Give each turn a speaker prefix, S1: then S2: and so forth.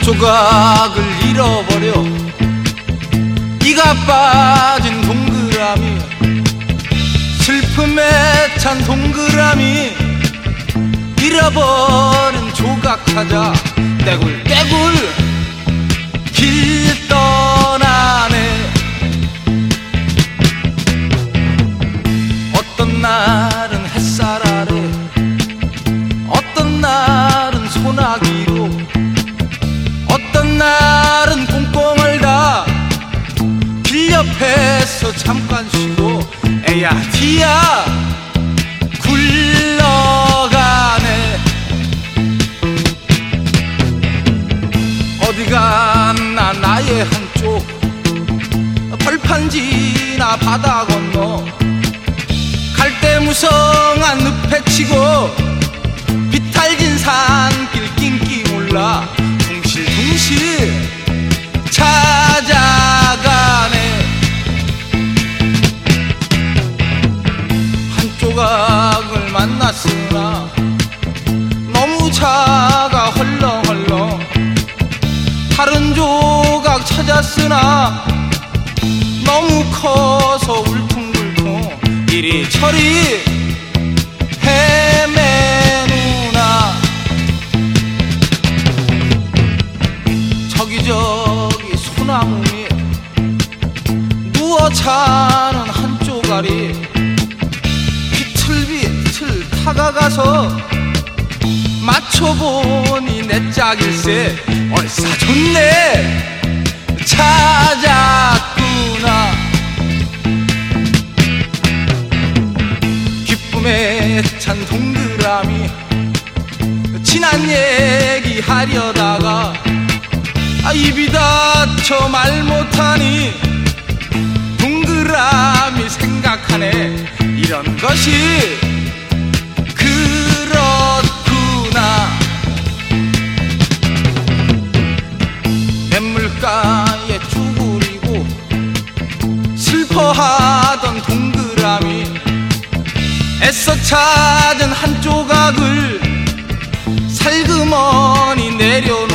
S1: 조각을 잃어버려 이가 빠진 동그라미, 슬픔에 찬 동그라미, 잃어버린 조각 찾아 떼굴떼굴 길 떠나네. 어떤 날은 햇살 아래, 어떤 날은 소나기로, 어떤 날은 꽁꽁 다 길 옆에서 잠깐 쉬고 에야 디야 굴러가네. 어디 갔나 나의 한쪽, 벌판지나 바다 건너 갈대무성한 늪에 치고 비탈진 산길 낑낑 올라 둥실둥실 찾아가네. 한 조각을 만났으나 너무 작아 헐렁헐렁, 다른 조각 찾았으나 너무 커서 울퉁불퉁 이리저리 헤매누나. 저기저기 소나무 밑 누워 자는 한 쪼가리, 비틀비틀 다가가서 맞춰보니 내 짝일세. 얼싸 좋네 찾았구나. 기쁨에 찬 동그라미, 지난 얘기 하려다가 입이 닫혀 말 못하니 동그라미 생각하네. 이런 것이 그렇구나. 냇물가에 쭈그리고 슬퍼하던 동그라미, 애써 찾은 한 조각을 살그머니 내려놓고